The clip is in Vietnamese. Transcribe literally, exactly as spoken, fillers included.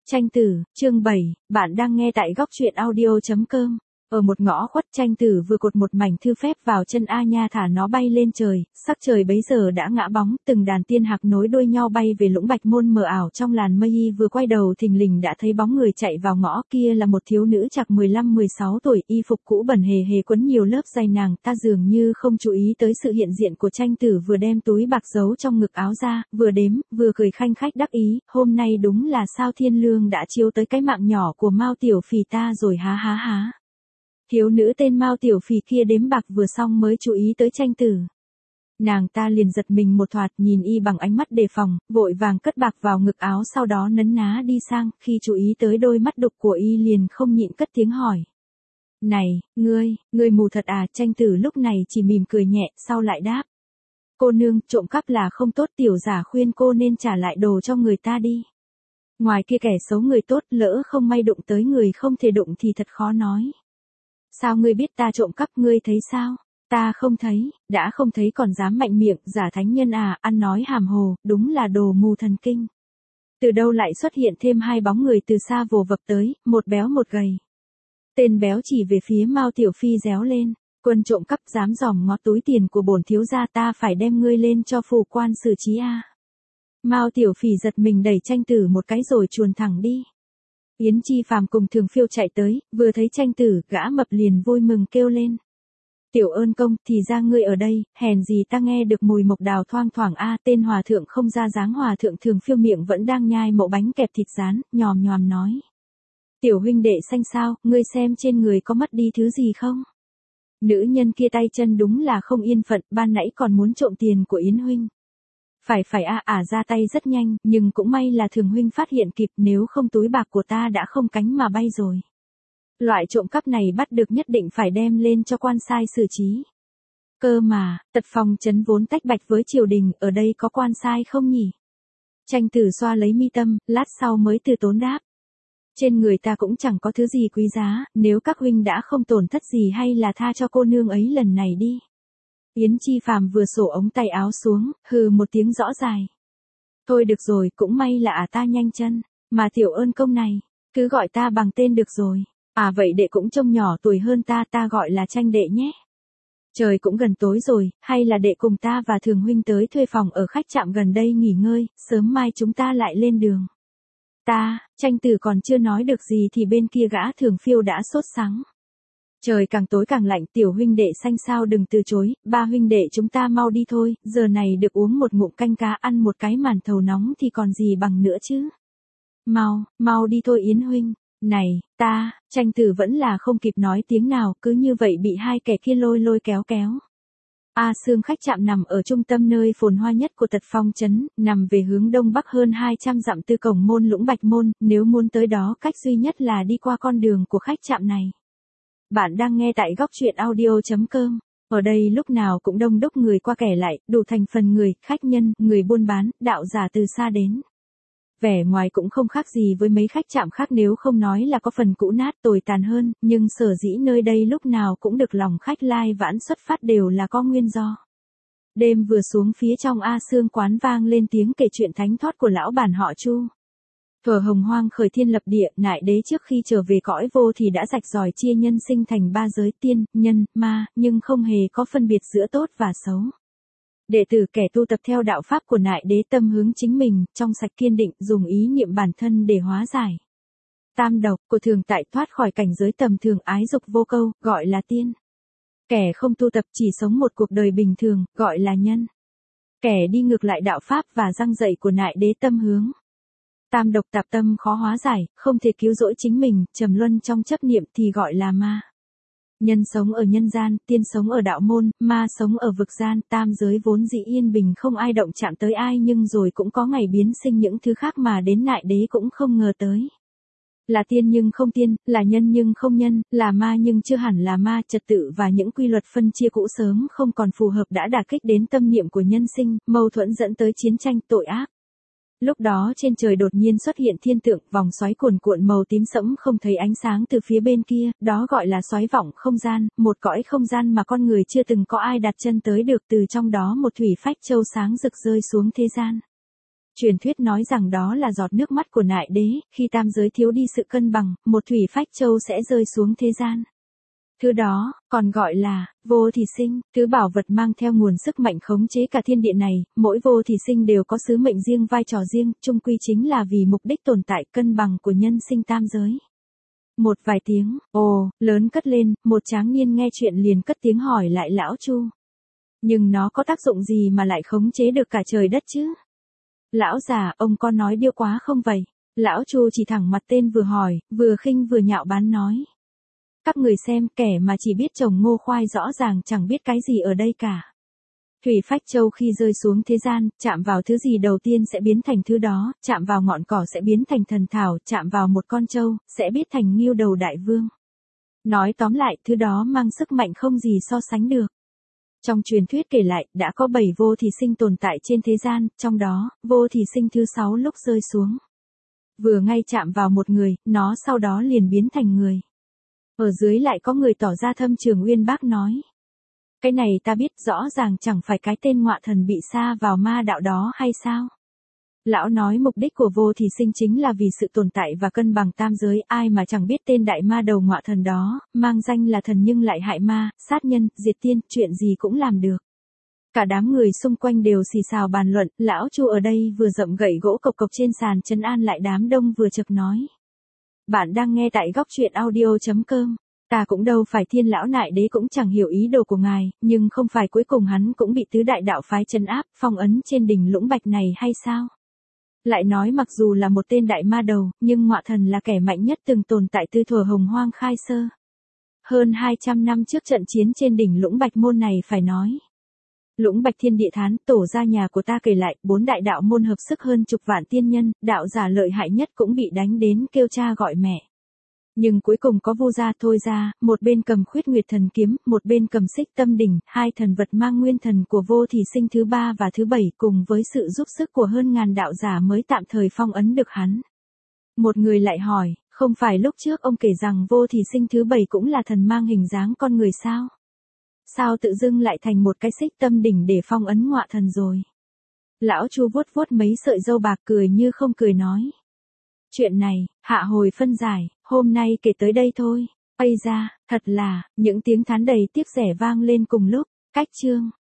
Tranh Tử, chương bảy, bạn đang nghe tại góc truyện audio chấm com. Ở một ngõ khuất, Tranh Tử vừa cột một mảnh thư phép vào chân A Nha thả nó bay lên trời, sắc trời bấy giờ đã ngã bóng, từng đàn tiên hạc nối đuôi nhau bay về lũng bạch môn mờ ảo trong làn mây. Vừa quay đầu thình lình đã thấy bóng người chạy vào ngõ, kia là một thiếu nữ chạc mười lăm mười sáu tuổi, y phục cũ bẩn hề hề quấn nhiều lớp dày. Nàng ta dường như không chú ý tới sự hiện diện của Tranh Tử, vừa đem túi bạc giấu trong ngực áo ra, vừa đếm, vừa cười khanh khách đắc ý, hôm nay đúng là sao thiên lương đã chiếu tới cái mạng nhỏ của Mao tiểu phì ta rồi há há há. Thiếu nữ tên Mao tiểu phì kia đếm bạc vừa xong mới chú ý tới Tranh Tử. Nàng ta liền giật mình một thoạt, nhìn y bằng ánh mắt đề phòng, vội vàng cất bạc vào ngực áo, sau đó nấn ná đi sang, khi chú ý tới đôi mắt đục của y liền không nhịn cất tiếng hỏi. Này, ngươi, ngươi mù thật à? Tranh Tử lúc này chỉ mỉm cười nhẹ, sau lại đáp. Cô nương, trộm cắp là không tốt, tiểu giả khuyên cô nên trả lại đồ cho người ta đi. Ngoài kia kẻ xấu người tốt, lỡ không may đụng tới người không thể đụng thì thật khó nói. Sao ngươi biết ta trộm cắp, ngươi thấy sao? Ta không thấy, đã không thấy còn dám mạnh miệng, giả thánh nhân à, ăn nói hàm hồ, đúng là đồ mù thần kinh. Từ đâu lại xuất hiện thêm hai bóng người từ xa vồ vập tới, một béo một gầy. Tên béo chỉ về phía Mao tiểu phi réo lên, quân trộm cắp dám dòm ngó túi tiền của bổn thiếu gia, ta phải đem ngươi lên cho phủ quan xử trí a. Mao tiểu phì giật mình đẩy Tranh Tử một cái rồi chuồn thẳng đi. Yến Chi Phàm cùng Thường Phiêu chạy tới, vừa thấy Tranh Tử, gã mập liền vui mừng kêu lên. Tiểu ơn công, thì ra ngươi ở đây, hèn gì ta nghe được mùi mộc đào thoang thoảng a. Tên hòa thượng không ra dáng hòa thượng Thường Phiêu miệng vẫn đang nhai mẩu bánh kẹp thịt rán, nhòm nhòm nói. Tiểu huynh đệ xanh sao, ngươi xem trên người có mất đi thứ gì không? Nữ nhân kia tay chân đúng là không yên phận, ban nãy còn muốn trộm tiền của Yến huynh. Phải phải a, ả ra tay rất nhanh, nhưng cũng may là Thường huynh phát hiện kịp, nếu không túi bạc của ta đã không cánh mà bay rồi. Loại trộm cắp này bắt được nhất định phải đem lên cho quan sai xử trí. Cơ mà, Tật Phong trấn vốn tách bạch với triều đình, ở đây có quan sai không nhỉ? Tranh Tử xoa lấy mi tâm, lát sau mới từ tốn đáp. Trên người ta cũng chẳng có thứ gì quý giá, nếu các huynh đã không tổn thất gì hay là tha cho cô nương ấy lần này đi. Yến Chi Phàm vừa xổ ống tay áo xuống, hừ một tiếng rõ dài. Thôi được rồi, cũng may là ả ta nhanh chân, mà tiểu ơn công này, cứ gọi ta bằng tên được rồi. À vậy đệ cũng trông nhỏ tuổi hơn ta, ta gọi là Tranh đệ nhé. Trời cũng gần tối rồi, hay là đệ cùng ta và Thường huynh tới thuê phòng ở khách trạm gần đây nghỉ ngơi, sớm mai chúng ta lại lên đường. Ta, Tranh Tử còn chưa nói được gì thì bên kia gã Thường Phiêu đã sốt sắng. Trời càng tối càng lạnh, tiểu huynh đệ xanh sao đừng từ chối, ba huynh đệ chúng ta mau đi thôi, giờ này được uống một ngụm canh cá, ăn một cái màn thầu nóng thì còn gì bằng nữa chứ. Mau, mau đi thôi Yến huynh. Này, ta, Tranh Tử vẫn là không kịp nói tiếng nào, cứ như vậy bị hai kẻ kia lôi lôi kéo kéo. A Sương khách trạm nằm ở trung tâm nơi phồn hoa nhất của Tật Phong trấn, nằm về hướng đông bắc hơn hai trăm dặm từ cổng môn lũng bạch môn, nếu muốn tới đó cách duy nhất là đi qua con đường của khách trạm này. Bạn đang nghe tại góc truyện audio chấm com. Ở đây lúc nào cũng đông đúc người qua kẻ lại, đủ thành phần người, khách nhân, người buôn bán, đạo giả từ xa đến. Vẻ ngoài cũng không khác gì với mấy khách trạm khác, nếu không nói là có phần cũ nát tồi tàn hơn, nhưng sở dĩ nơi đây lúc nào cũng được lòng khách lai vãn xuất phát đều là có nguyên do. Đêm vừa xuống, phía trong A Sương quán vang lên tiếng kể chuyện thánh thoát của lão bản họ Chu. Thuở hồng hoang khởi thiên lập địa, Nại Đế trước khi trở về cõi vô thì đã rạch ròi chia nhân sinh thành ba giới, tiên, nhân, ma, nhưng không hề có phân biệt giữa tốt và xấu. Đệ tử kẻ tu tập theo đạo pháp của Nại Đế tâm hướng chính mình, trong sạch kiên định, dùng ý niệm bản thân để hóa giải tam độc của thường tại, thoát khỏi cảnh giới tầm thường ái dục vô câu, gọi là tiên. Kẻ không tu tập chỉ sống một cuộc đời bình thường, gọi là nhân. Kẻ đi ngược lại đạo pháp và răng dạy của Nại Đế tâm hướng tam độc tạp tâm khó hóa giải, không thể cứu rỗi chính mình, trầm luân trong chấp niệm thì gọi là ma. Nhân sống ở nhân gian, tiên sống ở đạo môn, ma sống ở vực gian, tam giới vốn dĩ yên bình không ai động chạm tới ai, nhưng rồi cũng có ngày biến sinh những thứ khác mà đến Nại Đế cũng không ngờ tới. Là tiên nhưng không tiên, là nhân nhưng không nhân, là ma nhưng chưa hẳn là ma, trật tự và những quy luật phân chia cũ sớm không còn phù hợp đã đả kích đến tâm niệm của nhân sinh, mâu thuẫn dẫn tới chiến tranh, tội ác. Lúc đó trên trời đột nhiên xuất hiện thiên tượng, vòng xoáy cuồn cuộn màu tím sẫm không thấy ánh sáng từ phía bên kia, đó gọi là xoáy vọng không gian, một cõi không gian mà con người chưa từng có ai đặt chân tới được, từ trong đó một thủy phách châu sáng rực rơi xuống thế gian. Truyền thuyết nói rằng đó là giọt nước mắt của nại đế, khi tam giới thiếu đi sự cân bằng, một thủy phách châu sẽ rơi xuống thế gian. Thứ đó, còn gọi là, vô thì sinh, thứ bảo vật mang theo nguồn sức mạnh khống chế cả thiên địa này, mỗi vô thì sinh đều có sứ mệnh riêng vai trò riêng, chung quy chính là vì mục đích tồn tại cân bằng của nhân sinh tam giới. Một vài tiếng, ồ, lớn cất lên, một tráng niên nghe chuyện liền cất tiếng hỏi lại lão Chu. Nhưng nó có tác dụng gì mà lại khống chế được cả trời đất chứ? Lão già, ông có nói điêu quá không vậy? Lão Chu chỉ thẳng mặt tên vừa hỏi, vừa khinh vừa nhạo báng nói. Các người xem, kẻ mà chỉ biết trồng ngô khoai rõ ràng chẳng biết cái gì ở đây cả. Thủy phách châu khi rơi xuống thế gian, chạm vào thứ gì đầu tiên sẽ biến thành thứ đó, chạm vào ngọn cỏ sẽ biến thành thần thảo, chạm vào một con trâu, sẽ biết thành Ngưu Đầu Đại Vương. Nói tóm lại, thứ đó mang sức mạnh không gì so sánh được. Trong truyền thuyết kể lại, đã có bảy vô thì sinh tồn tại trên thế gian, trong đó, vô thì sinh thứ sáu lúc rơi xuống. Vừa ngay chạm vào một người, nó sau đó liền biến thành người. Ở dưới lại có người tỏ ra thâm trường uyên bác nói. Cái này ta biết rõ ràng chẳng phải cái tên ngọa thần bị sa vào ma đạo đó hay sao? Lão nói mục đích của vô thì sinh chính là vì sự tồn tại và cân bằng tam giới, ai mà chẳng biết tên đại ma đầu ngọa thần đó, mang danh là thần nhưng lại hại ma, sát nhân, diệt tiên, chuyện gì cũng làm được. Cả đám người xung quanh đều xì xào bàn luận, lão Chu ở đây vừa dậm gậy gỗ cộc cộc trên sàn trấn an lại đám đông vừa chợt nói. Bạn đang nghe tại góc truyện audio chấm com. Ta cũng đâu phải thiên lão nại đế cũng chẳng hiểu ý đồ của ngài, nhưng không phải cuối cùng hắn cũng bị tứ đại đạo phái trấn áp, phong ấn trên đỉnh Lũng Bạch này hay sao? Lại nói mặc dù là một tên đại ma đầu, nhưng ngọa thần là kẻ mạnh nhất từng tồn tại từ thuở hồng hoang khai sơ. Hơn hai trăm năm trước trận chiến trên đỉnh Lũng Bạch môn này phải nói. Lũng Bạch Thiên Địa Thán, tổ gia nhà của ta kể lại, bốn đại đạo môn hợp sức hơn chục vạn tiên nhân, đạo giả lợi hại nhất cũng bị đánh đến kêu cha gọi mẹ. Nhưng cuối cùng có Vu Gia Thôi Gia, một bên cầm Khuyết Nguyệt Thần Kiếm, một bên cầm Xích Tâm Đỉnh, hai thần vật mang nguyên thần của vô thì sinh thứ ba và thứ bảy cùng với sự giúp sức của hơn ngàn đạo giả mới tạm thời phong ấn được hắn. Một người lại hỏi, không phải lúc trước ông kể rằng vô thì sinh thứ bảy cũng là thần mang hình dáng con người sao? Sao tự dưng lại thành một cái Xích Tâm Đỉnh để phong ấn ngọa thần rồi? Lão Chu vuốt vuốt mấy sợi râu bạc cười như không cười nói. Chuyện này, hạ hồi phân giải, hôm nay kể tới đây thôi. Ây da, thật là, những tiếng thán đầy tiếc rẻ vang lên cùng lúc. Cách chương.